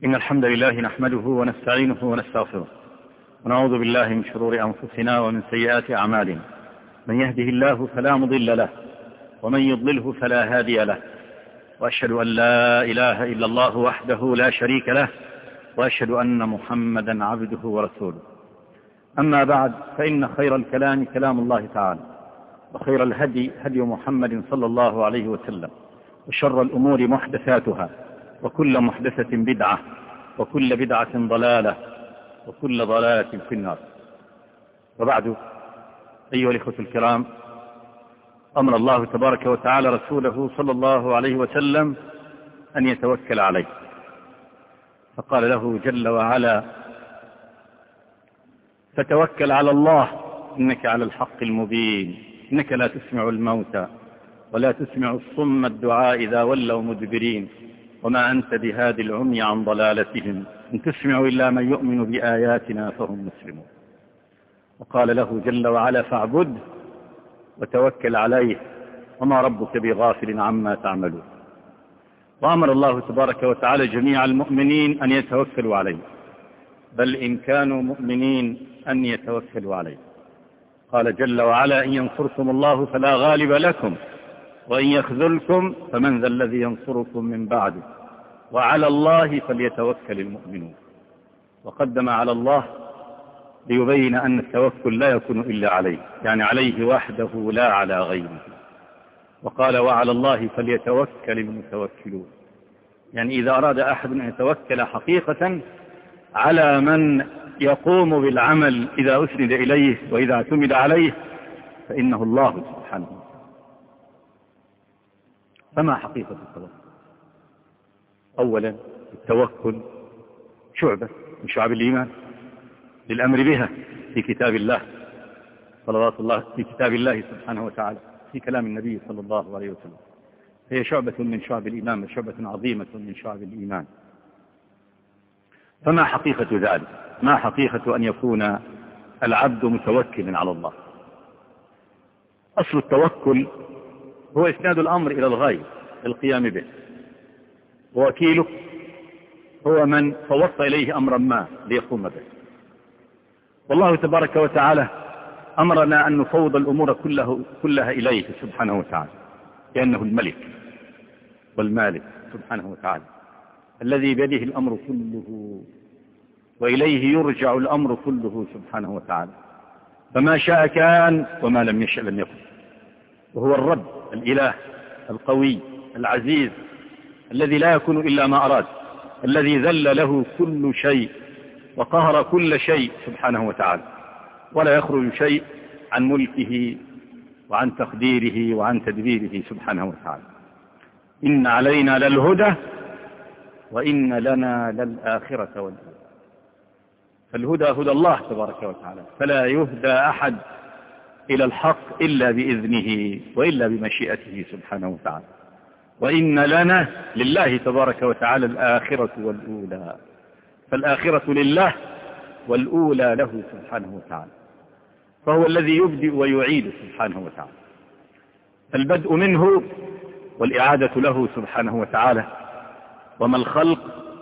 إن الحمد لله نحمده ونستعينه ونستغفره ونعوذ بالله من شرور أنفسنا ومن سيئات أعمالنا. من يهده الله فلا مضل له ومن يضلله فلا هادي له، وأشهد أن لا إله إلا الله وحده لا شريك له، وأشهد أن محمدا عبده ورسوله. أما بعد، فإن خير الكلام كلام الله تعالى، وخير الهدي هدي محمد صلى الله عليه وسلم، وشر الأمور محدثاتها، وكل محدثة بدعة، وكل بدعة ضلالة، وكل ضلالة في النار. وبعد، أيها الإخوة الكرام، أمر الله تبارك وتعالى رسوله صلى الله عليه وسلم أن يتوكل عليه، فقال له جل وعلا: فتوكل على الله إنك على الحق المبين، إنك لا تسمع الموتى ولا تسمع الصم الدعاء إذا ولوا مدبرين، وما أنت بهادي العمي عن ضلالتهم، إن تسمع إلا من يؤمن بآياتنا فهم مسلمون. وقال له جل وعلا: فاعبده وتوكل عليه وما ربك بغافل عما تعملون. وأمر الله تبارك وتعالى جميع المؤمنين أن يتوكلوا عليه، بل إن كانوا مؤمنين أن يتوكلوا عليه. قال جل وعلا: إن ينصركم الله فلا غالب لكم وإن يخذلكم فمن ذا الذي ينصركم من بعده وعلى الله فليتوكل المؤمنون. وقدم على الله ليبين أن التوكل لا يكون إلا عليه، يعني عليه وحده لا على غيره. وقال: وعلى الله فليتوكل المتوكلون، يعني إذا أراد أحد أن يتوكل حقيقة على من يقوم بالعمل إذا أسند إليه وإذا اعتمد عليه فإنه الله سبحانه وتعالى. فما حقيقة التوكل؟ أولا، التوكل شعبة من شعب الإيمان للأمر بها في كتاب الله صلوات الله، في كتاب الله سبحانه وتعالى، في كلام النبي صلى الله عليه وسلم. هي شعبة من شعب الإيمان، شعبة عظيمة من شعب الإيمان. فما حقيقة ذلك؟ ما حقيقة أن يكون العبد متوكلا على الله؟ أصل التوكل هو إسناد الأمر إلى الغير القيام به، ووكيله هو من فوضت إليه أمرا ما ليقوم به. والله تبارك وتعالى أمرنا أن نفوض الأمور كلها إليه سبحانه وتعالى، لأنه الملك والمالك سبحانه وتعالى الذي بيده الأمر كله، وإليه يرجع الأمر كله سبحانه وتعالى. فما شاء كان وما لم يشأ لم يكن. وهو الرب الإله القوي العزيز الذي لا يكون إلا ما أراد، الذي ذل له كل شيء وقهر كل شيء سبحانه وتعالى، ولا يخرج شيء عن ملكه وعن تقديره وعن تدبيره سبحانه وتعالى. إن علينا للهدى وإن لنا للآخرة والأولى. فالهدى هدى الله تبارك وتعالى، فلا يهدى أحد إلى الحق إلا بإذنه وإلا بمشيئته سبحانه وتعالى. وإن لنا لله تبارك وتعالى الآخرة والأولى، فالآخرة لله والأولى له سبحانه وتعالى، فهو الذي يبدئ ويعيد سبحانه وتعالى. البدء منه والإعادة له سبحانه وتعالى، وما الخلق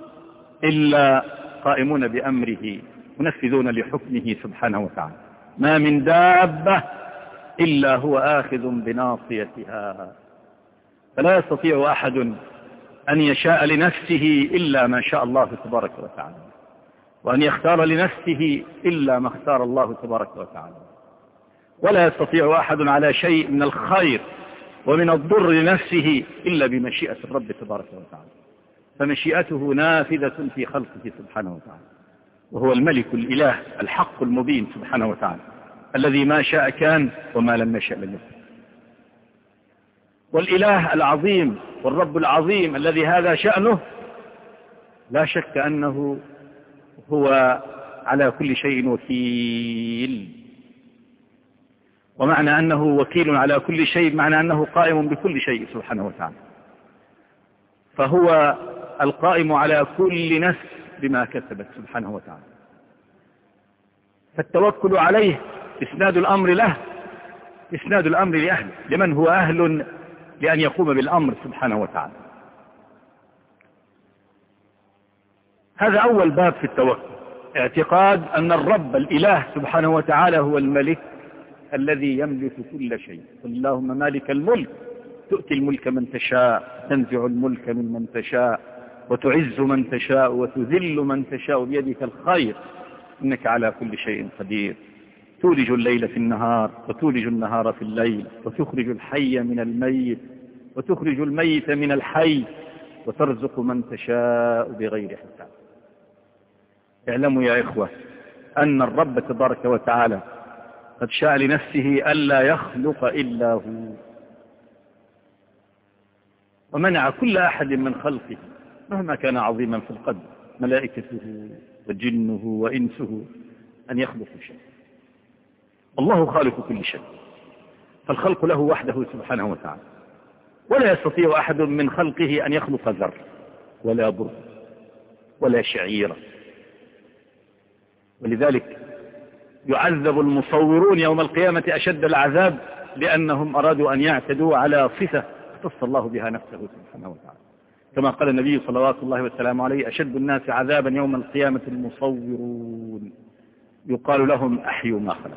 إلا قائمون بأمره منفذون لحكمه سبحانه وتعالى. ما من دابة إلا هو آخذ بناصيتها، فلا يستطيع أحد أن يشاء لنفسه إلا ما شاء الله تبارك وتعالى، وأن يختار لنفسه إلا ما اختار الله تبارك وتعالى. ولا يستطيع أحد على شيء من الخير ومن الضر لنفسه إلا بمشيئة الرب تبارك وتعالى. فمشيئته نافذة في خلقه سبحانه وتعالى، وهو الملك الإله الحق المبين سبحانه وتعالى، الذي ما شاء كان وما لم يشأ لم يكن. والإله العظيم والرب العظيم الذي هذا شأنه لا شك أنه هو على كل شيء وكيل. ومعنى أنه وكيل على كل شيء معنى أنه قائم بكل شيء سبحانه وتعالى، فهو القائم على كل نفس بما كسبت سبحانه وتعالى. فالتوكل عليه إسناد الأمر له، إسناد الأمر لأهله، لمن هو أهل لأن يقوم بالأمر سبحانه وتعالى. هذا أول باب في التوكل، اعتقاد أن الرب الإله سبحانه وتعالى هو الملك الذي يملك كل شيء. قل اللهم مالك الملك تؤتي الملك من تشاء، تنزع الملك ممن تشاء، وتعز من تشاء، وتذل من تشاء، بيدك الخير، إنك على كل شيء قدير. تولج الليل في النهار وتولج النهار في الليل، وتخرج الحي من الميت وتخرج الميت من الحي، وترزق من تشاء بغير حساب. اعلموا يا إخوة أن الرب تبارك وتعالى قد شاء لنفسه ألا يخلق إلا هو، ومنع كل أحد من خلقه مهما كان عظيما في القدر، ملائكته وجنه وإنسه، أن يخلقوا شيء. الله خالق كل شيء، فالخلق له وحده سبحانه وتعالى، ولا يستطيع أحد من خلقه أن يخلق ذر ولا بر ولا شعيرة. ولذلك يعذب المصورون يوم القيامة أشد العذاب، لأنهم أرادوا أن يعتدوا على صفة اختص الله بها نفسه سبحانه وتعالى، كما قال النبي صلوات الله وسلامه عليه: أشد الناس عذابا يوم القيامة المصورون، يقال لهم أحيوا ما خلق.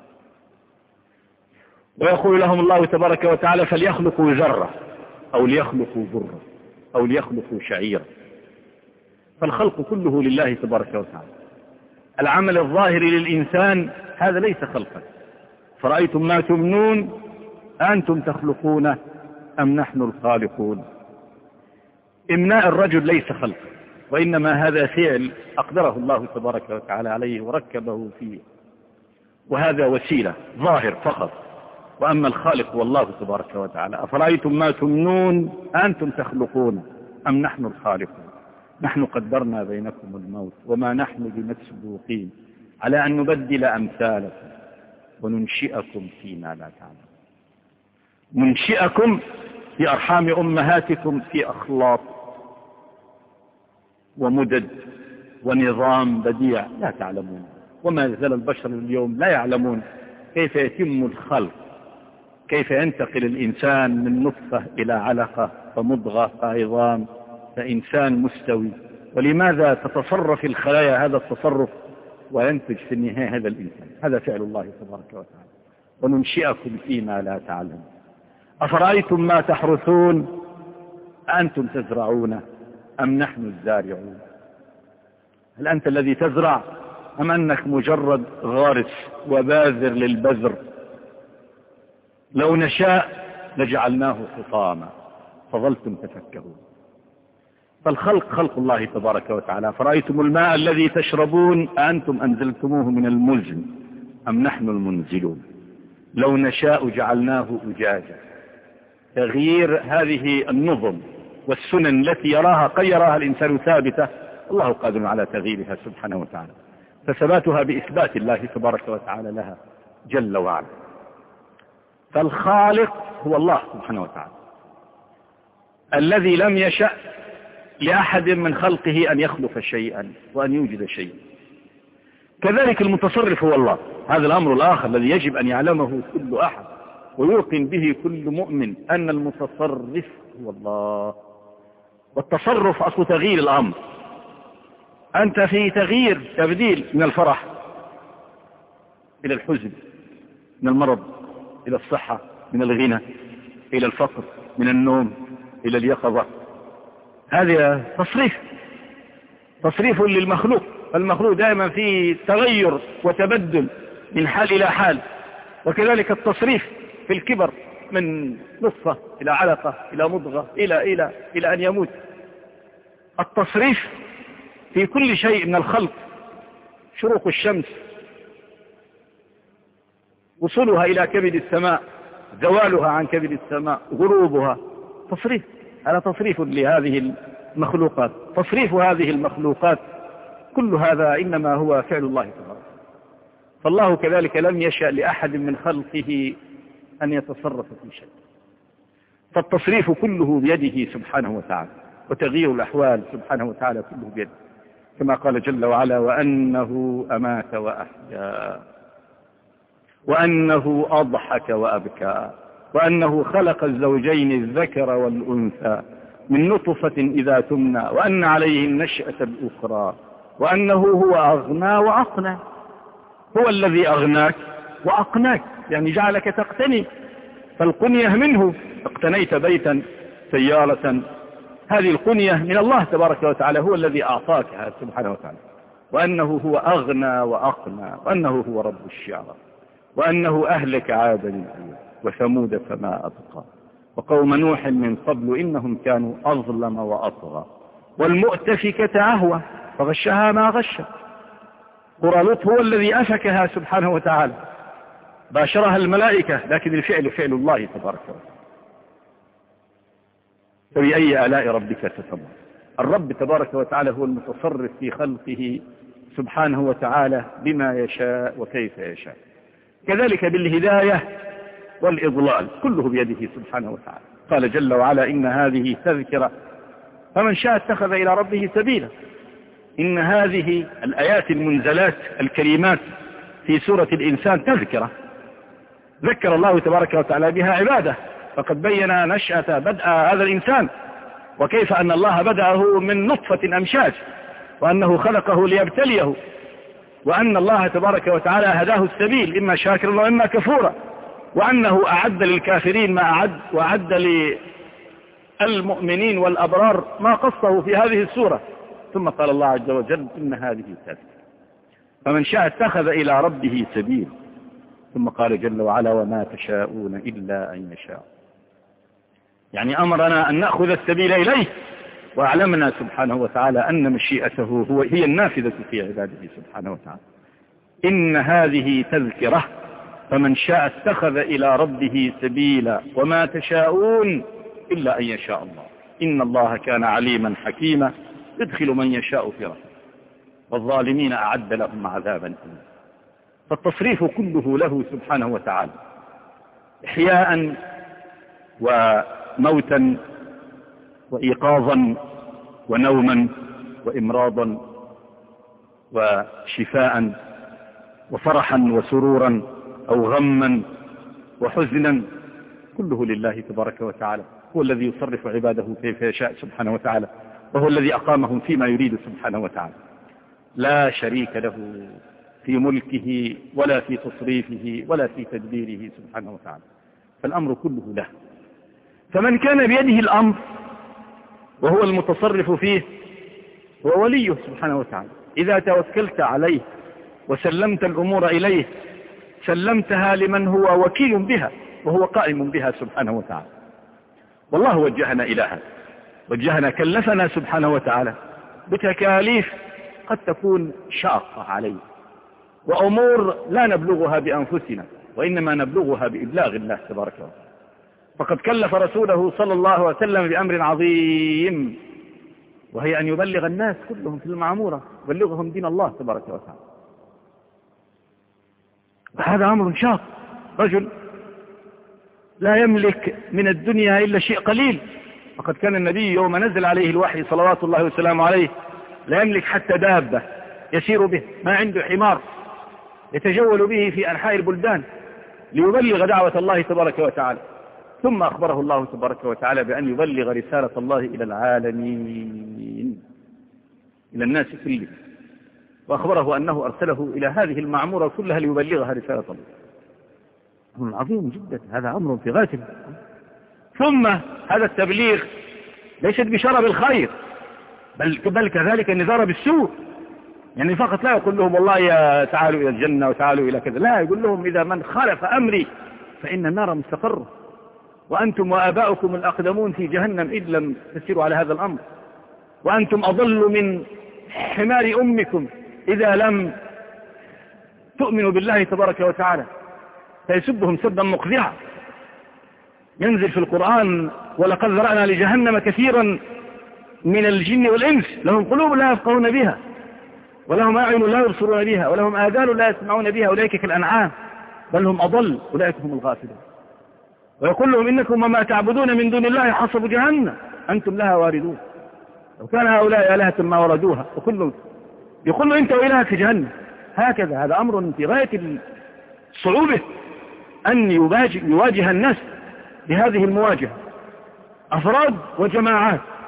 ويقول لهم الله تبارك وتعالى: فليخلقوا ذرة أو ليخلقوا ذرة أو ليخلقوا شعيرة. فالخلق كله لله تبارك وتعالى. العمل الظاهر للإنسان هذا ليس خلقا. فرأيتم ما تمنون أنتم تخلقون أم نحن الخالقون. إمناء الرجل ليس خلق، وإنما هذا فعل أقدره الله تبارك وتعالى عليه وركبه فيه، وهذا وسيلة ظاهر فقط. وأما الخالق هو الله تبارك وتعالى. أفرأيتم ما تمنون أنتم تخلقون أم نحن الخالقون. نحن قدرنا بينكم الموت وما نحن بمسبوقين على أن نبدل أمثالكم وننشئكم فيما لا تعلمون. ننشئكم في أرحام أمهاتكم في أخلاق ومدد ونظام بديع لا تعلمون. وما زال البشر اليوم لا يعلمون كيف يتم الخلق، كيف ينتقل الإنسان من نطفة إلى علقة فمضغة فعظام فإنسان مستوي، ولماذا تتصرف الخلايا هذا التصرف وينتج في النهاية هذا الإنسان. هذا فعل الله تبارك وتعالى. وننشئكم فيما لا تعلمون. أفرأيتم ما تحرثون أنتم تزرعون أم نحن الزارعون. هل أنت الذي تزرع أم أنك مجرد غارس وباذر للبذر؟ لو نشاء لجعلناه حطاما فظلتم تفكهون. فالخلق خلق الله تبارك وتعالى. فرأيتم الماء الذي تشربون أنتم أنزلتموه من المزن أم نحن المنزلون. لو نشاء جعلناه أجاجا. تغيير هذه النظم والسنن التي يراها الإنسان ثابتة، الله قادر على تغييرها سبحانه وتعالى، فثباتها بإثبات الله تبارك وتعالى لها جل وعلا. فالخالق هو الله سبحانه وتعالى الذي لم يشأ لأحد من خلقه أن يخلق شيئا وأن يوجد شيئا. كذلك المتصرف هو الله. هذا الأمر الآخر الذي يجب أن يعلمه كل أحد ويوقن به كل مؤمن، أن المتصرف هو الله. والتصرف أصل تغيير الأمر. أنت في تغيير تبديل من الفرح إلى الحزن، من المرض إلى الصحة، من الغنى إلى الفقر، من النوم إلى اليقظة. هذا تصريف للمخلوق. المخلوق دائما في تغير وتبدل من حال إلى حال. وكذلك التصريف في الكبر من نطفة إلى علقة إلى مضغة إلى أن يموت. التصريف في كل شيء من الخلق، شروق الشمس، وصولها إلى كبد السماء، زوالها عن كبد السماء، غروبها، تصريف. هذا تصريف لهذه المخلوقات. تصريف هذه المخلوقات كل هذا إنما هو فعل الله تبارك. فالله كذلك لم يشأ لأحد من خلقه أن يتصرف في شيء. فالتصريف كله بيده سبحانه وتعالى، وتغيير الأحوال سبحانه وتعالى كله بيده، كما قال جل وعلا: وأنه أمات وأحيا، وأنه أضحك وأبكى، وأنه خلق الزوجين الذكر والأنثى، من نطفة إذا تمنى وأن عليه النشأة الأخرى وأنه هو أغنى وأقنى. هو الذي أغناك وأقناك، يعني جعلك تقتني، فالقنية منه. اقتنيت بيتا، سيارة، هذه القنية من الله تبارك وتعالى، هو الذي أعطاك هذا سبحانه وتعالى. وأنه هو أغنى وأقنى، وأنه هو رب الشعرى، وأنه أهلك عادا وثمود فما أبقى، وقوم نوح من قبل إنهم كانوا أظلم وأطغى، والمؤتفكة أهوى فغشها ما غشى. قرى لوط هو الذي أفكها سبحانه وتعالى، باشرها الملائكة، لكن الفعل فعل الله تبارك وتعالى. فبأي آلاء ربك تتكبرون. الرب تبارك وتعالى هو المتصرف في خلقه سبحانه وتعالى بما يشاء وكيف يشاء. كذلك بالهداية والإضلال كله بيده سبحانه وتعالى. قال جل وعلا إن هذه تذكرة فمن شاء اتخذ إلى ربه سبيلا. إن هذه الآيات المنزلات الكريمات في سورة الإنسان تذكرة، ذكر الله تبارك وتعالى بها عباده، فقد بين نشأة بدء هذا الإنسان، وكيف أن الله بدأه من نطفة أمشاج، وأنه خلقه ليبتليه، وأن الله تبارك وتعالى هداه السبيل إما شاكرا وإما كفورا، وأنه أعد للكافرين ما أعد، وأعد للمؤمنين والأبرار ما قصه في هذه السورة. ثم قال الله عز وجل إن هذه تذكرة فمن شاء اتخذ إلى ربه سبيل. ثم قال جل وعلا وما تشاءون إلا أن يشاء، يعني أمرنا أن نأخذ السبيل إليه، وأعلمنا سبحانه وتعالى أن مشيئته هي النافذة في عباده سبحانه وتعالى. إن هذه تذكرة فمن شاء اتخذ إلى ربه سبيلا وما تشاءون إلا أن يشاء الله إن الله كان عليما حكيما يدخل من يشاء في رحمته والظالمين أعد لهم عذابا أليما. فالتصريف كله له سبحانه وتعالى، إحياء وموتا وإيقاظا ونوما وإمراضا وشفاء وفرحا وسرورا أو غما وحزنا، كله لله تبارك وتعالى. هو الذي يصرف عباده كيف يشاء سبحانه وتعالى، وهو الذي أقامهم فيما يريد سبحانه وتعالى. لا شريك له في ملكه ولا في تصريفه ولا في تدبيره سبحانه وتعالى، فالأمر كله له. فمن كان بيده الأمر وهو المتصرف فيه هو وليه سبحانه وتعالى. إذا توكلت عليه وسلمت الأمور إليه سلمتها لمن هو وكيل بها وهو قائم بها سبحانه وتعالى. والله وجهنا إلى هذا، وجهنا كلفنا سبحانه وتعالى بتكاليف قد تكون شاقة عليه، وأمور لا نبلغها بأنفسنا وإنما نبلغها بإبلاغ الله تبارك وتعالى. فقد كلف رسوله صلى الله عليه وسلم بأمر عظيم، وهي أن يبلغ الناس كلهم في المعمورة، يبلغهم دين الله تبارك وتعالى. وهذا أمر شاق. رجل لا يملك من الدنيا إلا شيء قليل، فقد كان النبي يوم نزل عليه الوحي صلوات الله وسلامه عليه لا يملك حتى دابة يسير به، ما عنده حمار يتجول به في أنحاء البلدان ليبلغ دعوة الله تبارك وتعالى. ثم أخبره الله تبارك وتعالى بأن يبلغ رسالة الله إلى العالمين، إلى الناس كلهم، وأخبره أنه أرسله إلى هذه المعمورة كلها ليبلغها رسالة الله. أمر عظيم جدا، هذا أمر في غاية. ثم هذا التبليغ ليست بشارة بالخير، بل كذلك النذار بالسوء. يعني فقط لا يقول لهم والله يا تعالوا إلى الجنة وتعالوا إلى كذا، لا، يقول لهم إذا من خالف أمري فإن النار مستقرة، وأنتم وآباؤكم الأقدمون في جهنم إن لم تسيروا على هذا الأمر، وأنتم أضل من حمار أمكم إذا لم تؤمنوا بالله تبارك وتعالى. فيسبهم سبا مقذعا. ينزل في القرآن ولقد ذرأنا لجهنم كثيرا من الجن والإنس لهم قلوب لا يفقهون بها ولهم أعين لا يبصرون بها ولهم آذان لا يسمعون بها أولئك كالأنعام بل هم أضل أولئك هم الغافلون. ويقول لهم إنكم وما تعبدون من دون الله حصب جهنم أنتم لها واردون لو كان هؤلاء آلهة ما وردوها. وكل يقول له أنت وإلهك في جهنم. هكذا هذا أمر في غاية الصعوبة أن يواجه الناس بهذه المواجهة، أفراد وجماعات.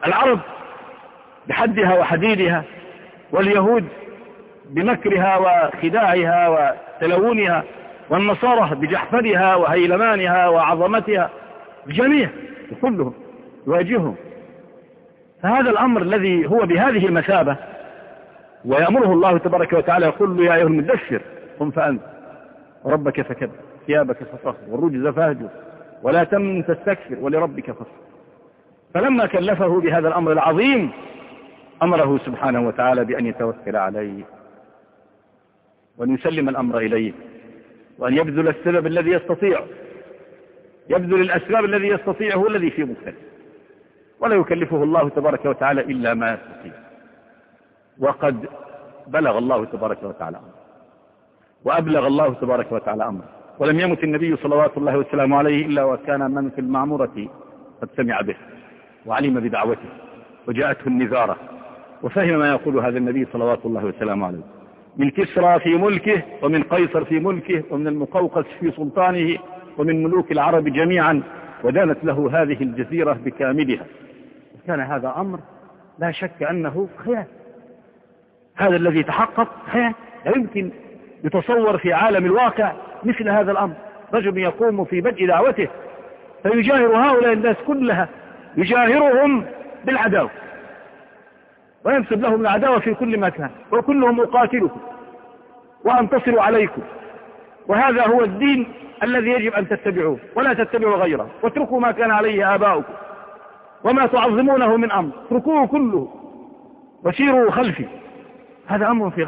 العرب بحدها وحديدها، واليهود بمكرها وخداعها وتلونها، والنصارى بجحفلها وهيلمانها وعظمتها، الجميع كلهم يواجههم. فهذا الأمر الذي هو بهذه المثابة، ويأمره الله تبارك وتعالى يقول له: يا أيها المدثر قم فأنت ربك فكبر ثيابك فطهر والرجز فاهجر ولا تمن تستكثر ولربك فاصبر. فلما كلفه بهذا الأمر العظيم أمره سبحانه وتعالى بأن يتوكل عليه، وأن يسلم الأمر إليه، وأن يبذل السبب الذي يستطيع، يبذل الأسباب الذي يستطيع، هو الذي فيه مختلف، ولا يكلفه الله تبارك وتعالى إلا ما يستطيع. وقد بلغ الله تبارك وتعالى أمره، وأبلغ الله تبارك وتعالى أمره، ولم يمت النبي صلوات الله وسلامه عليه إلا وكان من في المعمورة قد سمع به وعلم بدعوته وجاءته النذارة، وفهم ما يقول هذا النبي صلوات الله وسلامه عليه، من كسرى في ملكه، ومن قيصر في ملكه، ومن المقوقس في سلطانه، ومن ملوك العرب جميعا، ودانت له هذه الجزيرة بكاملها. كان هذا أمر لا شك أنه خيال، هذا الذي تحقق خيال، لا يمكن يتصور في عالم الواقع مثل هذا الأمر. رجل يقوم في بدء دعوته فيجاهر هؤلاء الناس كلها، يجاهرهم بالعداوة وينسب لهم العداوة في كل مكان، وكلهم أقاتلكم وأنتصر عليكم، وهذا هو الدين الذي يجب أن تتبعوه ولا تتبعوا غيره، واتركوا ما كان عليه آباؤكم وما تعظمونه من أمر، اتركوه كله وسيروا خلفي. هذا أمر في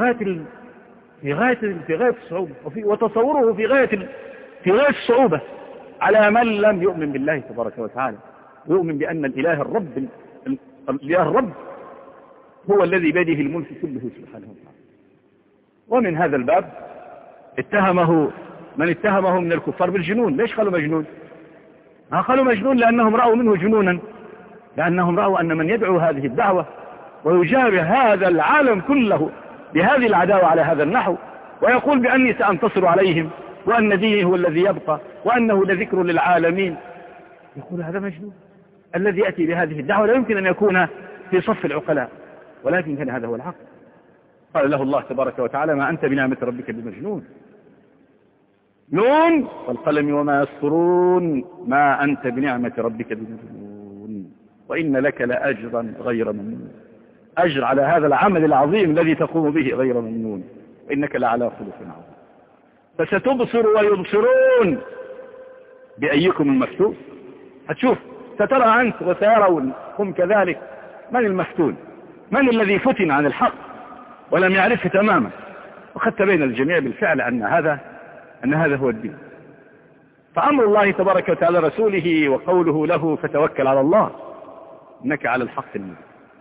غاية الصعوبة، وتصوره في غاية الصعوبة على من لم يؤمن بالله تبارك وتعالى، ويؤمن بأن الإله الرب هو الذي بيده الملك كله سبحانه وتعالى. ومن هذا الباب من اتهمه من الكفار بالجنون. ليش قالوا مجنون؟ ما قالوا مجنون لأنهم رأوا منه جنونا، لأنهم رأوا أن من يدعو هذه الدعوة ويجابه هذا العالم كله بهذه العداوة على هذا النحو، ويقول بأني سأنتصر عليهم، وأن ديني هو الذي يبقى، وأنه لذكر للعالمين، يقول هذا مجنون. الذي يأتي بهذه الدعوة لا يمكن أن يكون في صف العقلاء، ولكن كان هذا هو الحق. قال له الله تبارك وتعالى: ما أنت بنعمة ربك بمجنون، نون والقلم وما يسطرون، ما أنت بنعمة ربك بمجنون، وإن لك لأجرا غير ممنون. أجر على هذا العمل العظيم الذي تقوم به غير ممنون، وإنك لعلى خلق عظيم. فستبصر ويبصرون بأيكم المفتون. هتشوف، سترى أنت وسيرون هم كذلك من المفتون، من الذي فتن عن الحق ولم يعرفه تماما، وقد تبين الجميع بالفعل أن هذا هو الدين. فأمر الله تبارك وتعالى رسوله وقوله له: فتوكل على الله إنك على الحق المبين.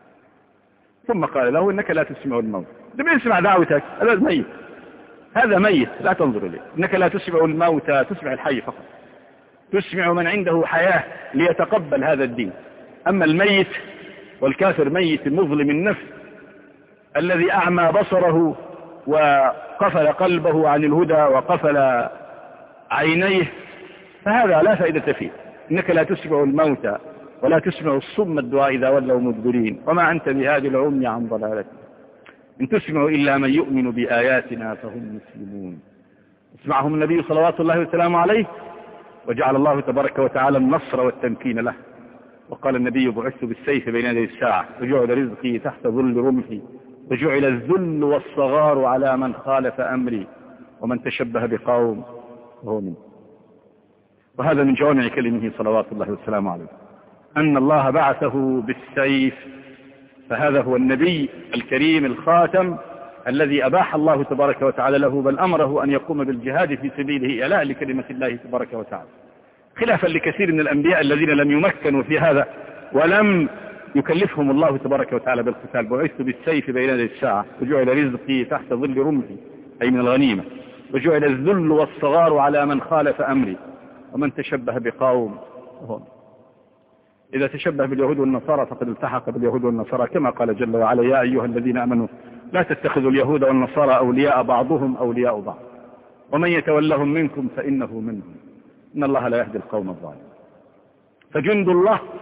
ثم قال له: إنك لا تسمع الموت. لم يسمع دعوتك، هذا ميت، هذا ميت لا تنظر إليه. إنك لا تسمع الموتى، تسمع الحي فقط، تسمع من عنده حياة ليتقبل هذا الدين. أما الميت والكافر ميت مظلم النفس الذي أعمى بصره وقفل قلبه عن الهدى وقفل عينيه، فهذا لا فائدة فيه. إنك لا تسمع الموتى ولا تسمع الصم الدعاء إذا ولوا مدبرين، وما أنت بهادي العمي عن ضلالته، إن تسمع إلا من يؤمن بآياتنا فهم مسلمون. اسمعهم النبي صلوات الله وسلامه عليه، وجعل الله تبارك وتعالى النصر والتمكين له. وقال النبي: بعثت بالسيف بين يدي الساعة، وجعل رزقي تحت ظل رمحي، وجعل الذل والصغار على من خالف أمري، ومن تشبه بقوم فهو منه. وهذا من جوامع كلمه صلوات الله وسلامه عليه، أن الله بعثه بالسيف، فهذا هو النبي الكريم الخاتم الذي أباح الله تبارك وتعالى له، بل أمره أن يقوم بالجهاد في سبيله إعلاء لكلمة الله تبارك وتعالى، خلافا لكثير من الأنبياء الذين لم يمكنوا في هذا ولم يكلفهم الله تبارك وتعالى بالقتال. بعثت بالسيف بين يدي الساعة، وجعل رزقي تحت ظل رمحي، أي من الغنيمة، وجعل الذل والصغار على من خالف أمري، ومن تشبه بقوم هم. إذا تشبه باليهود والنصارى فقد التحق باليهود والنصارى، كما قال جل وعلا: يا أيها الذين آمنوا لا تتخذوا اليهود والنصارى أولياء بعضهم أولياء بعض ومن يتولهم منكم فإنه منهم إن الله لا يهدي القوم الظالمين. فجند الله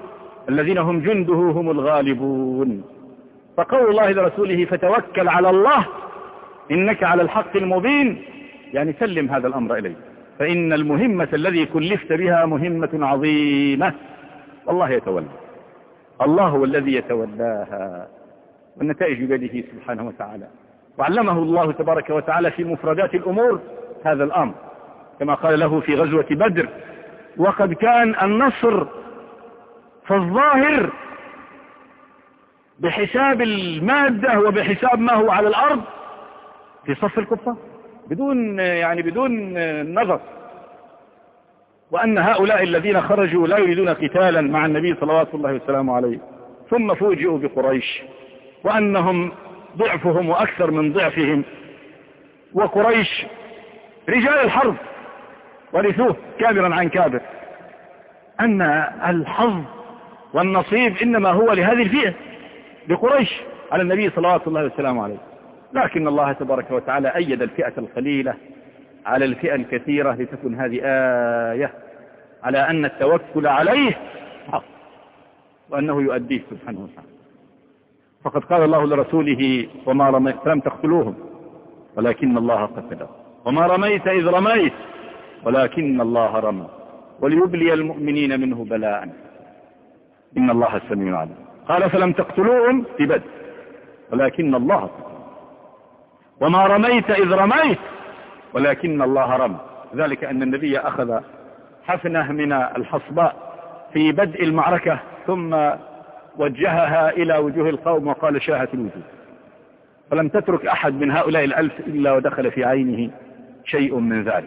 الذين هم جنده هم الغالبون. فقول الله لرسوله فتوكل على الله إنك على الحق المبين، يعني سلم هذا الأمر إليه، فإن المهمة الذي كلفت بها مهمة عظيمة، والله يتولى، الله هو الذي يتولاها، والنتائج بيده سبحانه وتعالى. وعلمه الله تبارك وتعالى في مفردات الأمور هذا الأمر، كما قال له في غزوة بدر: وقد كان النصر في الظاهر بحساب المادة وبحساب ما هو على الأرض في صف الكفار بدون نظر، وأن هؤلاء الذين خرجوا لا يريدون قتالا مع النبي صلوات الله وسلامه عليه، ثم فوجئوا بقريش وأنهم ضعفهم وأكثر من ضعفهم، وقريش رجال الحرب ورثوه كابرا عن كابر، أن الحظ والنصيب إنما هو لهذه الفئة لقريش على النبي صلوات الله وسلامه عليه. لكن الله تبارك وتعالى أيد الفئة القليلة على الفئة الكثيرة لتكون هذه آية على أن التوكل عليه حق، وأنه يؤديه سبحانه وتعالى. فقد قال الله لرسوله: وما رميت فلم تقتلوهم ولكن الله قتلهم، وما رميت إذ رميت ولكن الله رمى، وليبلي المؤمنين منه بلاء إن الله السميع عليم. قال: فلم تقتلوهم في بدر ولكن الله قتلهم، وما رميت إذ رميت ولكن الله رمى. ذلك أن النبي أخذ حفنة من الحصباء في بدء المعركة ثم وجهها إلى وجوه القوم وقال: شاهت الوجوه، فلم تترك أحد من هؤلاء 1000 إلا ودخل في عينه شيء من ذلك.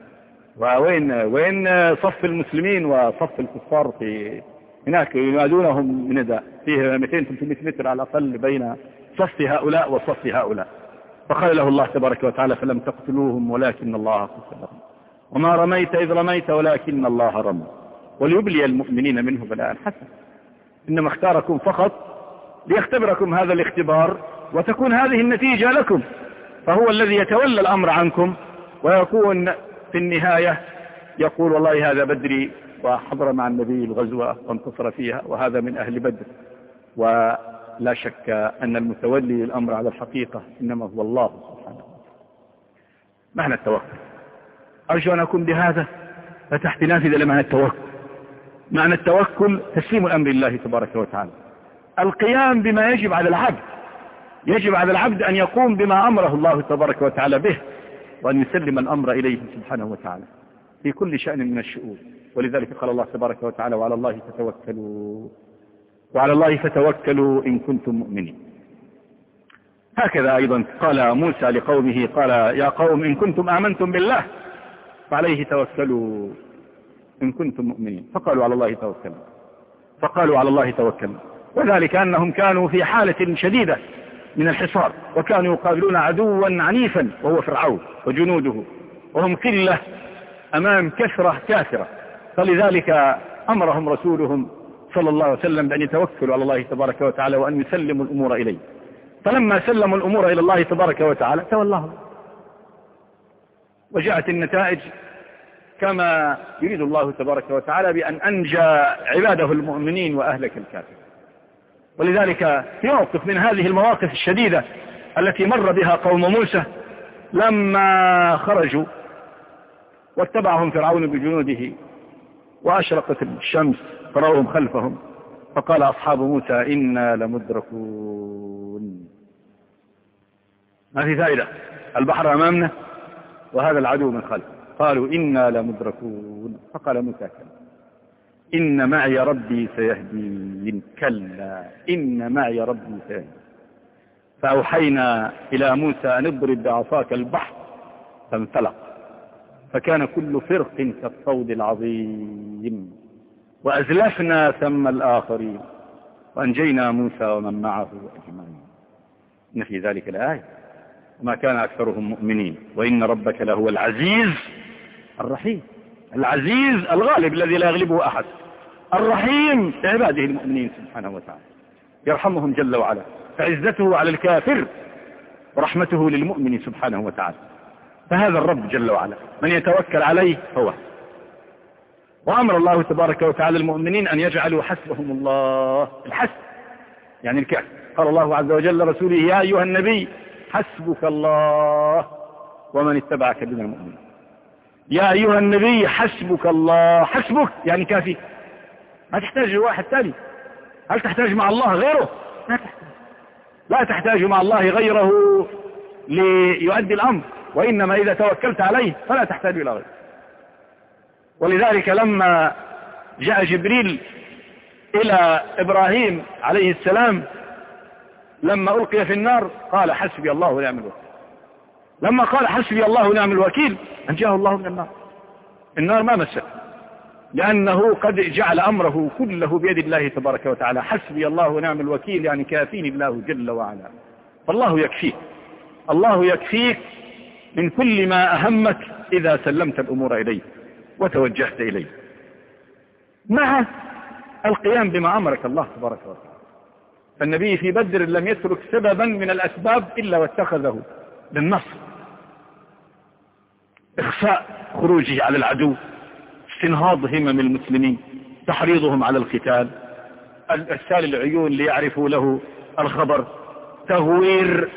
وين صف المسلمين وصف الكفار؟ في هناك ينادونهم بنداء فيه 200-300 متر على الأقل بين صف هؤلاء وصف هؤلاء. فقال له الله تبارك وتعالى: فلم تقتلوهم ولكن الله قتلهم، وما رميت إذ رميت ولكن الله رمى، وليبلي المؤمنين منه بلاء حسنا. إنما اختاركم فقط ليختبركم هذا الاختبار، وتكون هذه النتيجة لكم، فهو الذي يتولى الأمر عنكم، ويكون في النهاية يقول: والله هذا بدري وحضر مع النبي الغزوة وانتصر فيها، وهذا من أهل بدر. ولا شك أن المتولي الأمر على الحقيقة إنما هو الله سبحانه وتعالى. معنى التوكل، أرجو أن أكون بهذا فتحت نافذة لمعنى التوكل. معنى التوكل تسليم الأمر لله تبارك وتعالى، القيام بما يجب على العبد. يجب على العبد أن يقوم بما أمره الله تبارك وتعالى به، وأن يسلم الأمر إليه سبحانه وتعالى في كل شأن من الشؤون. ولذلك قال الله تبارك وتعالى: وعلى الله فتوكلوا إن كنتم مؤمنين. هكذا أيضا قال موسى لقومه: قال: يا قوم إن كنتم آمنتم بالله فعليه توكلوا إن كنتم مؤمنين. فقالوا على الله توكلوا. وذلك أنهم كانوا في حالة شديدة من الحصار، وكانوا يقابلون عدوا عنيفا وهو فرعون وجنوده، وهم قلة أمام كثرة كافرة. فلذلك أمرهم رسولهم صلى الله عليه وسلم بأن يتوكلوا على الله تبارك وتعالى وأن يسلموا الأمور إليه. فلما سلموا الأمور إلى الله تبارك وتعالى تولاهم، وجاءت النتائج كما يريد الله تبارك وتعالى بأن أنجى عباده المؤمنين وأهلك الكافر. ولذلك في موقف من هذه المواقف الشديدة التي مر بها قوم موسى لما خرجوا واتبعهم فرعون بجنوده وأشرقت الشمس فرأوهم خلفهم، فقال أصحاب موسى: إنا لمدركون. ما في فائدة، البحر أمامنا وهذا العدو من خلف. قالوا: إنا لمدركون. فقال موسى: كلا إن معي ربي سيهدين. كلا إن معي ربي سيهدين. فأوحينا إلى موسى أن اضرب بعصاك البحر فانفلق فكان كل فرق كالطود العظيم، وأزلفنا ثم الآخرين وأنجينا موسى ومن معه أجمعين. إن في ذلك الآية، وما كان أكثرهم مؤمنين وإن ربك لهو العزيز الرحيم. العزيز الغالب الذي لا يغلبه أحد، الرحيم لعباده المؤمنين سبحانه وتعالى، يرحمهم جل وعلا. فعزته على الكافر ورحمته للمؤمن سبحانه وتعالى. فهذا الرب جل وعلا من يتوكل عليه هو. وأمر الله تبارك وتعالى المؤمنين أن يجعلوا حسبهم الله، الحسب يعني الكعب. قال الله عز وجل لرسوله يا أيها النبي حسبك الله ومن اتبعك من المؤمنين. يا أيها النبي حسبك الله، حسبك يعني كافي، ما تحتاج واحد ثاني. هل تحتاج مع الله غيره؟ لا تحتاج مع الله غيره ليؤدي الأمر، وإنما إذا توكلت عليه فلا تحتاج إلى غيره. ولذلك لما جاء جبريل إلى إبراهيم عليه السلام لما ألقي في النار قال حسبي الله ونعم الوكيل. لما قال حسبي الله ونعم الوكيل أنجاه الله من النار، النار ما مسته، لأنه قد جعل أمره كله بيد الله تبارك وتعالى. حسبي الله ونعم الوكيل يعني كافيني الله جل وعلا. فالله يكفيك، الله يكفيك من كل ما أهمك إذا سلمت الأمور إليه وتوجهت إليه، مع القيام بما أمرك الله تبارك وتعالى. فالنبي في بدر لم يترك سببا من الأسباب إلا واتخذه للنصر: إخفاء خروجه على العدو، استنهاض همم المسلمين، تحريضهم على القتال، إرسال العيون ليعرفوا له الخبر، تهوير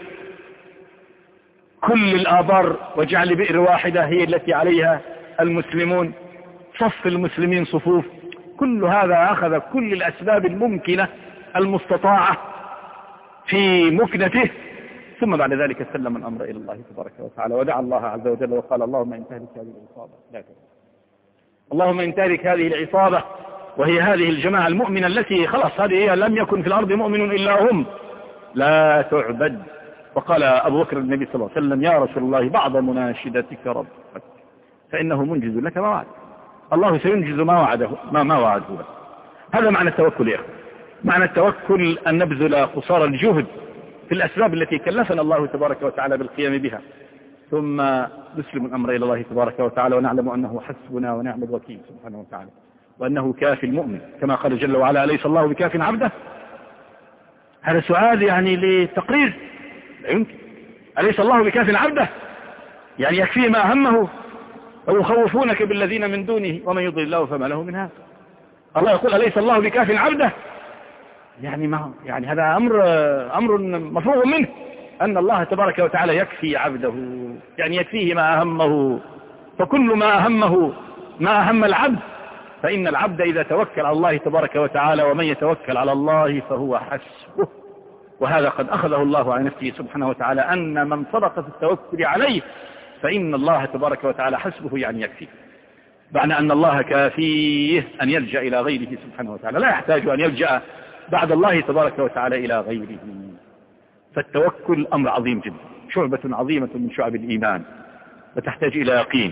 كل الآبار وجعل بئر واحدة هي التي عليها المسلمون، صف المسلمين صفوف. كل هذا أخذ كل الأسباب الممكنة المستطاعة في مكنته، ثم بعد ذلك سلم الأمر إلى الله تبارك وتعالى ودعا الله عز وجل وقال اللهم إن تهلك هذه العصابة لا تهلك، اللهم إن تهلك هذه العصابة، وهي هذه الجماعة المؤمنة التي خلاص هذه لم يكن في الأرض مؤمن إلا هم، لا تعبد. وقال أبو بكر النبي صلى الله عليه وسلم يا رسول الله بعض مناشدتك ربك فإنه منجز لك ما وعد، الله سينجز ما وعده ما وعده لك. هذا معنى التوكل يا أخي. معنى التوكل أن نبذل قصارى الجهد في الأسباب التي كلفنا الله تبارك وتعالى بالقيام بها، ثم نسلم الأمر إلى الله تبارك وتعالى ونعلم أنه حسبنا ونعم الوكيل سبحانه وتعالى، وأنه كافي المؤمن كما قال جل وعلا أليس الله بكاف عبده. هذا سؤال يعني لتقرير، لا يمكن. أليس الله بكاف عبده يعني يكفيه ما أهمه، ويخوفونك بالذين من دونه ومن يضلل الله فما له من هاد. الله يقول أليس الله بكاف عبده، يعني ما يعني هذا أمر مفروغ منه، أن الله تبارك وتعالى يكفي عبده، يعني يكفيه ما أهمه. فكل ما أهمه ما أهم العبد، فإن العبد إذا توكل على الله تبارك وتعالى ومن يتوكل على الله فهو حسبه. وهذا قد أخذه الله على نفسه سبحانه وتعالى، أن من صدق في التوكل عليه فإن الله تبارك وتعالى حسبه يعني يكفيه، معنى أن الله كافيه أن يلجأ إلى غيره سبحانه وتعالى، لا يحتاج أن يلجأ بعد الله تبارك وتعالى إلى غيره. فالتوكل أمر عظيم جدا، شعبة عظيمة من شعب الإيمان، وتحتاج إلى يقين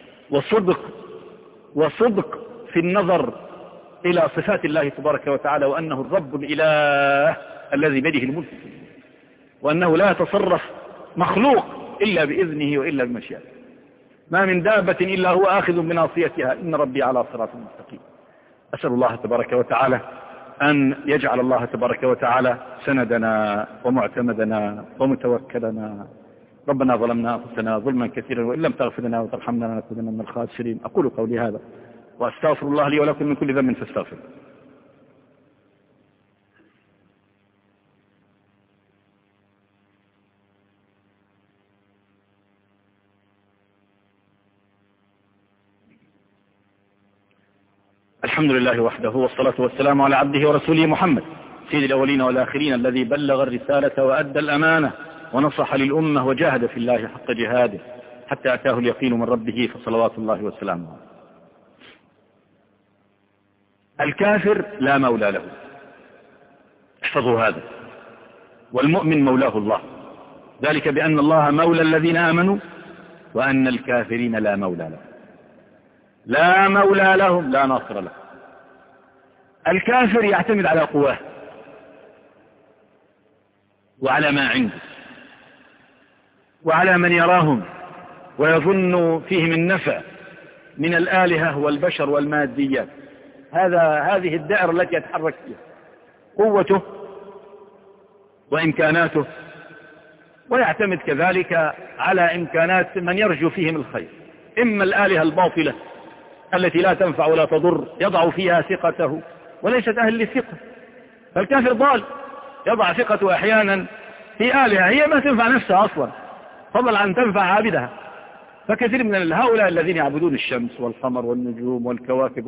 وصدق في النظر إلى صفات الله تبارك وتعالى، وأنه الرب الإله الذي بيده الملك، وأنه لا يتصرف مخلوق إلا بإذنه وإلا بمشيئته، ما من دابة إلا هو آخذ بناصيتها، إن ربي على صراط مستقيم. أسأل الله تبارك وتعالى أن يجعل الله تبارك وتعالى سندنا ومعتمدنا ومتوكلنا. ربنا ظلمنا أنفسنا ظلما كثيرا وإن لم تغفر لنا وترحمنا لنكونن من الخاسرين. أقول قولي هذا وأستغفر الله لي ولكم من كل ذنب فاستغفر. الحمد لله وحده، والصلاة والسلام على عبده ورسوله محمد سيد الأولين والآخرين، الذي بلغ الرسالة وأدى الأمانة ونصح للأمة وجاهد في الله حق جهاده حتى أتاه اليقين من ربه، فصلوات الله وسلامه. الكافر لا مولى له، احفظوا هذا، والمؤمن مولاه الله، ذلك بأن الله مولى الذين آمنوا وأن الكافرين لا مولى لهم، لا مولى لهم لا ناصر لهم. الكافر يعتمد على قواه وعلى ما عنده وعلى من يراهم ويظن فيهم النفع من الآلهة والبشر والماديات. هذه الدائرة التي يتحرك فيها، قوته وإمكاناته، ويعتمد كذلك على إمكانات من يرجو فيهم الخير، إما الآلهة الباطلة التي لا تنفع ولا تضر يضع فيها ثقته وليست أهل للثقة. فالكافر ضال يضع ثقته أحيانا في آلهة هي ما تنفع نفسها أصلا فضلا عن تنفع عابدها. فكثير من هؤلاء الذين يعبدون الشمس والقمر والنجوم والكواكب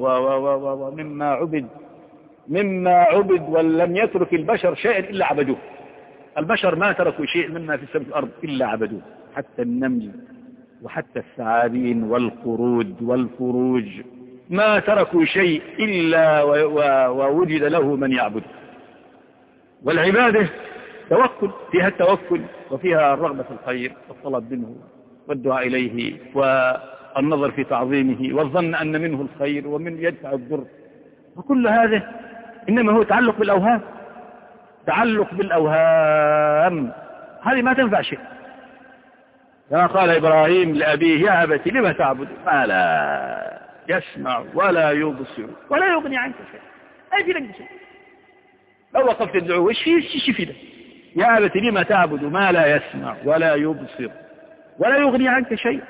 مما عبد ولم يترك البشر شيئا إلا عبدوه. البشر ما تركوا شيء مما في السماء والأرض إلا عبدوه، حتى النمل وحتى الثعابين والقرود والفروج ما تركوا شيء إلا ووجد له من يعبده. والعبادة توكل، فيها التوكل وفيها الرغبة في الخير والطلب منه والدعاء إليه والنظر في تعظيمه والظن أن منه الخير ومن يدفع الضر. وكل هذا إنما هو تعلق بالأوهام، تعلق بالأوهام هذه ما تنفع شيء. كما قال إبراهيم لأبيه يا أبت لما تعبد ما لا يسمع ولا يبصر ولا يغني عنك شيء. أي في لك شيء لو وقفت تدعوه ايش في ده؟ يا أبت لما تعبد ما لا يسمع ولا يبصر ولا يغني عنك شيء.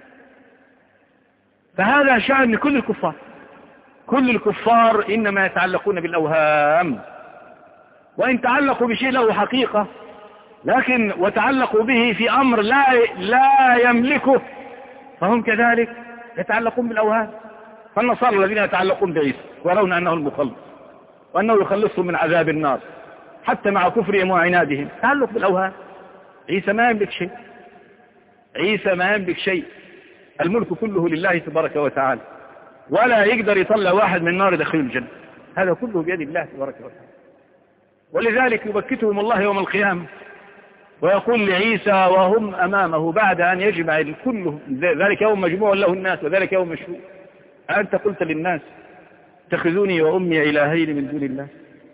فهذا شأن كل الكفار. كل الكفار إنما يتعلقون بالأوهام، وإن تعلقوا بشيء له حقيقة لكن وتعلقوا به في أمر لا يملكه فهم كذلك يتعلقون بالأوهام. فالنصارى الذين يتعلقون بعيسى ويرون أنه المخلص وأنه يخلصهم من عذاب النار حتى مع كفرهم وعنادهم، تعلق بالأوهام. عيسى ما يملك شيء، عيسى ما يملك شيء، الملك كله لله تبارك وتعالى، ولا يقدر يطلع واحد من النار يدخله الجنة، هذا كله بيد الله تبارك وتعالى. ولذلك يبكتهم الله يوم القيامة ويقول لعيسى وهم أمامه بعد أن يجمع كله، ذلك يوم مجموع له الناس وذلك يوم مشهور، أنت قلت للناس اتخذوني وأمي إلهين من دون الله؟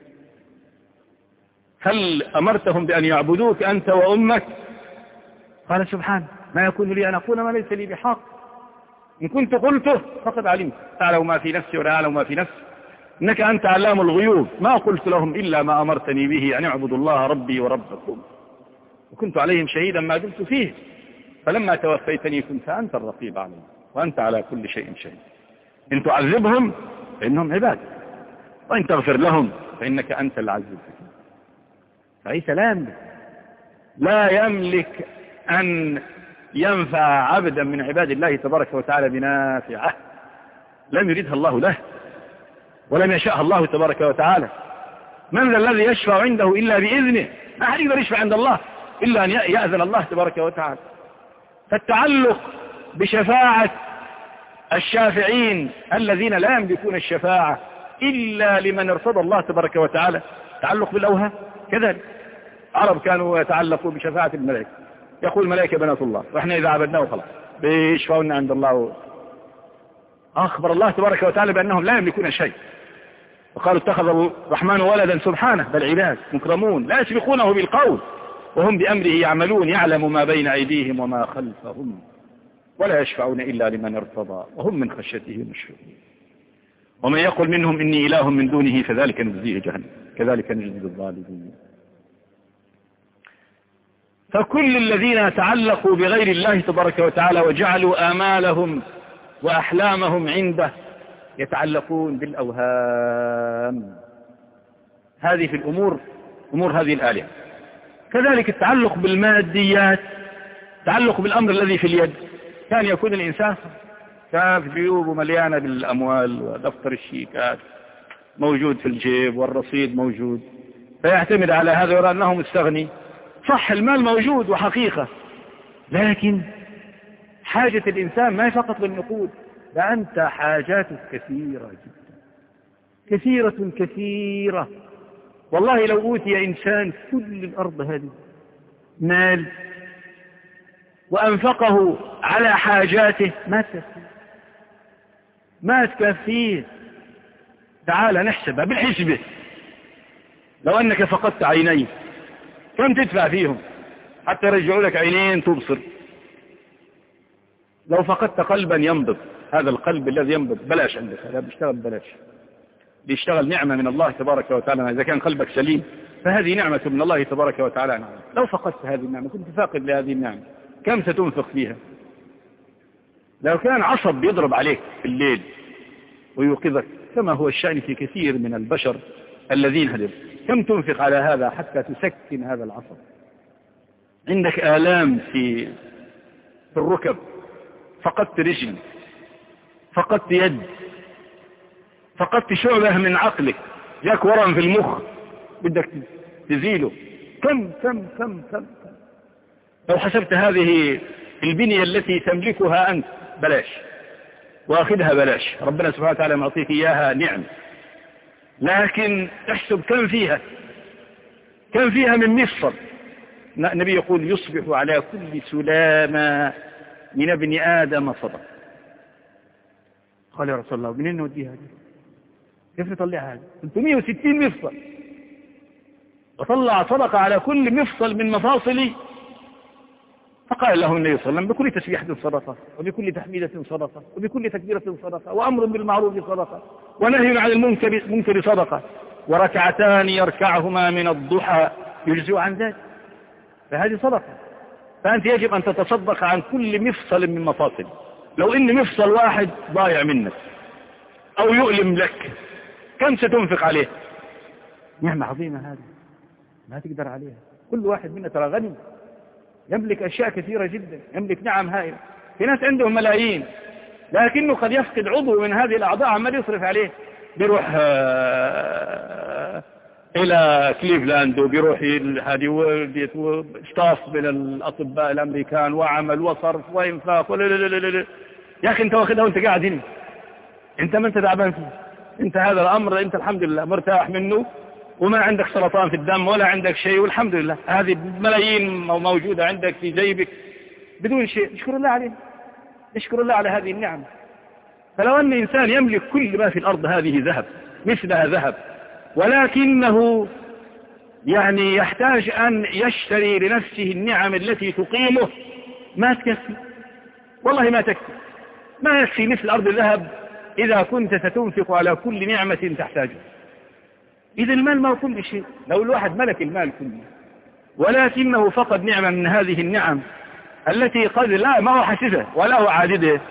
هل أمرتهم بأن يعبدوك أنت وأمك؟ قال سبحانه ما يكون لي أن أقول ما ليس لي بحق، إن كنت قلته فقد علمت، تعلم ما في نفسي ولا أعلم ما في نفسي، إنك أنت علام الغيوب، ما قلت لهم إلا ما أمرتني به أن اعبدوا الله ربي وربكم وكنت عليهم شهيدا ما دمت فيه، فلما توفيتني كنت أنت الرقيب عليهم وأنت على كل شيء شهيد. إن تعذبهم فإنهم عباد وإن تغفر لهم فإنك أنت العزيز الحكيم. فعيسى لا يملك أن ينفع عبدا من عباد الله تبارك وتعالى بنافعه لم يريدها الله له ولم يشاءها الله تبارك وتعالى. من ذا الذي يشفع عنده إلا بإذنه؟ ما أحد يقدر يشفع عند الله إلا أن يأذن الله تبارك وتعالى. فالتعلق بشفاعة الشافعين الذين لا يملكون الشفاعة إلا لمن ارتضى الله تبارك وتعالى تعلق بالأوهام. كذلك العرب كانوا يتعلقوا بشفاعة الملائكة، يقول الملائكة بنات الله وإحنا إذا عبدناه خلاص بيشفعونا عند الله. أخبر الله تبارك وتعالى بأنهم لا يملكون شيء، وقالوا اتخذ الرحمن ولدا سبحانه بل عباد مكرمون لا يسبقونه بالقول وهم بأمره يعملون يعلم ما بين أيديهم وما خلفهم ولا يشفعون إلا لمن ارتضى وهم من خشيته مشفقون. ومن يقل منهم إني إله من دونه فذلك نجزيه جهنم كذلك نجزي الظالمين. فكل الذين تعلقوا بغير الله تبارك وتعالى وجعلوا آمالهم وأحلامهم عنده يتعلقون بالأوهام. هذه في أمور هذه الآلهة. كذلك التعلق بالماديات، تعلق بالأمر الذي في اليد. كان يكون الإنسان كان في جيوبه مليانة بالأموال ودفتر الشيكات موجود في الجيب والرصيد موجود، فيعتمد على هذا ويرى أنه مستغني. صح المال موجود وحقيقة، لكن حاجة الإنسان ما فقط للنقود، فأنت حاجاتك كثيرة جدا كثيرة. والله لو أوتي إنسان كل الأرض هذه مال وأنفقه على حاجاته ما تكفيه. تعال نحسبها بالحسبة. لو أنك فقدت عينين كم تدفع فيهم حتى يرجعوا لك عينين تبصر؟ لو فقدت قلبا ينبض، هذا القلب الذي ينبض بلاش عندك، هذا بيشتغل بلاش، بيشتغل نعمة من الله تبارك وتعالى. إذا كان قلبك سليم فهذه نعمة من الله تبارك وتعالى. لو فقدت هذه النعمة كنت فاقد لهذه النعمة كم ستنفق فيها؟ لو كان عصب بيضرب عليك في الليل ويوقظك، كما هو الشأن في كثير من البشر الذين هدوا. كم تنفق على هذا حتى تسكن هذا العصب؟ عندك آلام في الركب، فقدت رجل، فقدت يد، فقدت شعبة من عقلك، جاك ورم في المخ بدك تزيله. كم كم كم كم لو حسبت هذه البنية التي تملكها أنت بلاش، واخذها بلاش، ربنا سبحانه وتعالى معطيك إياها نعم، لكن احسب كم فيها من مفصل. النبي يقول يصبح على كل سلامة من ابن آدم صدقة. قال يا رسول الله منين نوديها دي؟ كيف نطلعها هذه؟ 360 مفصل، وطلع صدقة على كل مفصل من مفاصلي. فقال له النبي صلى الله عليه وسلم بكل تسبيحة صدقة، وبكل تحميدة صدقة، وبكل تكبيرة صدقة، وأمر بالمعروف صدقة، ونهي عن المنكر صدقة، وركعتان يركعهما من الضحى يجزئ عن ذلك. فهذه صدقة. فأنت يجب أن تتصدق عن كل مفصل من مفاصل. لو إن مفصل واحد ضايع منك أو يؤلم لك، كم ستنفق عليه؟ نعمة عظيمة هذه ما تقدر عليها. كل واحد منا ترى غني، يملك أشياء كثيرة جدا، يملك نعم هائلة. في ناس عندهم ملايين لكنه قد يفقد عضو من هذه الأعضاء عمال يصرف عليه، بيروح إلى كليفلاند، وبيروح هذه ستاف من الأطباء الأمريكان، وعمل وصرف وإنفاق يا أخي أنت واخدها وأنت قاعد هنا، أنت ما أنت تعبان فيه، أنت هذا الأمر أنت الحمد لله مرتاح منه، وما عندك سرطان في الدم ولا عندك شيء، والحمد لله هذه ملايين موجودة عندك في جيبك بدون شيء. اشكر الله عليه، اشكر الله على هذه النعمة. فلو أن إنسان يملك كل ما في الأرض هذه ذهب مثلها ذهب، ولكنه يعني يحتاج أن يشتري لنفسه النعم التي تقيمه، ما تكفي، والله ما تكفي، ما يكفي مثل أرض الذهب إذا كنت ستنفق على كل نعمة تحتاجها. إذا المال ما هو كل شيء. لو الواحد ملك المال كله ولكنه فقد نعمة من هذه النعم التي قد لا ما هو حسده ولا هو عادده،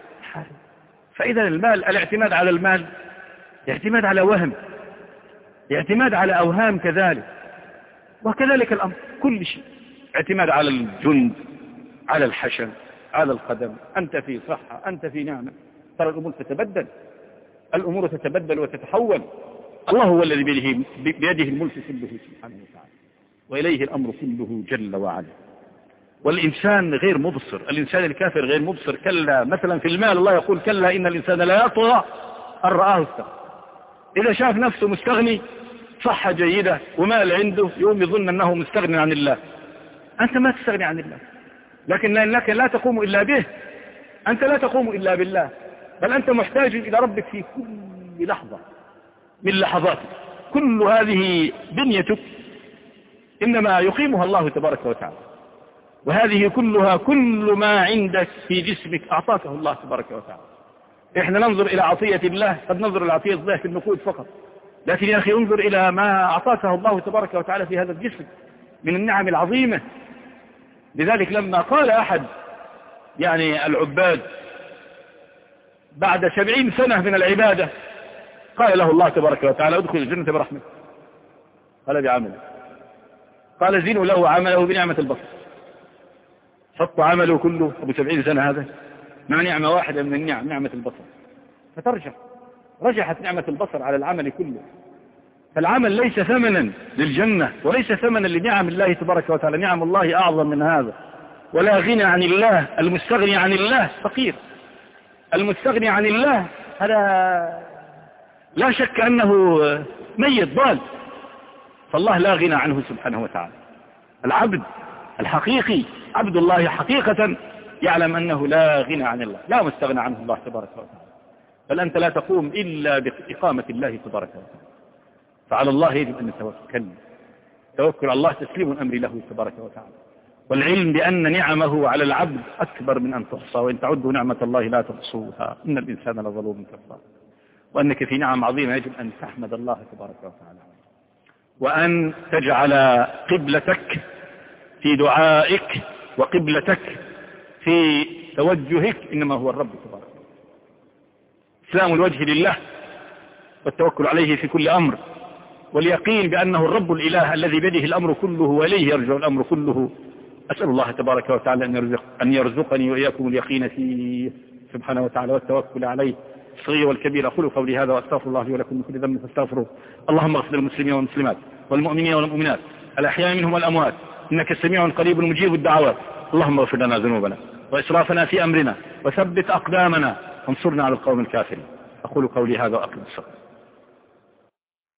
فإذا المال، الاعتماد على المال اعتماد على وهم، اعتماد على أوهام كذلك. وكذلك الأمر كل شيء، اعتماد على الجند، على الحشم، على القدم. أنت في صحة، أنت في نعمة، ترى الأمور تتبدل، الأمور تتبدل وتتحول. الله هو الذي بيده الملك كله سبحانه وتعالى، وإليه الأمر كله جل وعلا. والإنسان غير مبصر، الإنسان الكافر غير مبصر. كلا مثلا في المال الله يقول كلا إن الإنسان لا يطغى أن رآه استغنى. إذا شاف نفسه مستغني، صحة جيدة ومال عنده، يوم يظن أنه مستغني عن الله. أنت ما تستغني عن الله، لكنك لا تقوم إلا به. أنت لا تقوم إلا بالله، بل أنت محتاج إلى ربك في كل لحظة من لحظاتك. كل هذه بنيتك إنما يقيمها الله تبارك وتعالى، وهذه كلها كل ما عندك في جسمك أعطاكه الله تبارك وتعالى. إحنا ننظر إلى عطية الله، قد ننظر إلى عطية الله في النقود فقط، لكن يا أخي انظر إلى ما أعطاكه الله تبارك وتعالى في هذا الجسم من النعم العظيمة. لذلك لما قال أحد يعني العباد بعد 70 سنة من العبادة، قال له الله تبارك وتعالى ادخل الجنة برحمته، قال بعمله، قال زينوا له عمله بنعمة البصر. حط عمله كله أبو 70 سنة هذا مع نعمة واحدة من النعم، نعمة البصر، رجحت نعمة البصر على العمل كله. فالعمل ليس ثمنا للجنة وليس ثمنا لنعم الله تبارك وتعالى، نعم الله أعظم من هذا. ولا غنى عن الله، المستغني عن الله فقير، المستغني عن الله هذا لا شك أنه ميت ضال، فالله لا غنى عنه سبحانه وتعالى. العبد الحقيقي عبد الله حقيقة يعلم أنه لا غنى عن الله، لا مستغنى عنه الله تبارك وتعالى، بل أنت لا تقوم إلا بإقامة الله تبارك وتعالى. فعلى الله يجب أن نتوكل، توكل على الله تسليم الأمر له تبارك وتعالى، والعلم بأن نعمه على العبد أكبر من أن تحصى، وإن تعدوا نعمة الله لا تحصوها إن الإنسان لظلوم كفار. وأنك في نعم عظيمة يجب أن تحمد الله تبارك وتعالى، وأن تجعل قبلتك في دعائك وقبلتك في توجهك إنما هو الرب تبارك وتعالى. إسلام الوجه لله والتوكل عليه في كل أمر، واليقين بأنه الرب الإله الذي بيده الأمر كله وإليه يرجع الأمر كله. أسأل الله تبارك وتعالى أن يرزقني وإياكم اليقين فيه سبحانه وتعالى والتوكل عليه الصغير والكبير. أقول قولي هذا وأستغفر الله لي ولكم من كل ذنب فاستغفروه. اللهم اغفر للمسلمين والمسلمات والمؤمنين والمؤمنات الأحياء منهم والأموات إنك سميع قريب مجيب الدعوات. اللهم اغفر لنا ذنوبنا وإسرافنا في أمرنا وثبت أقدامنا وانصرنا على القوم الكافرين. أقول قولي هذا وأقم الصلاة.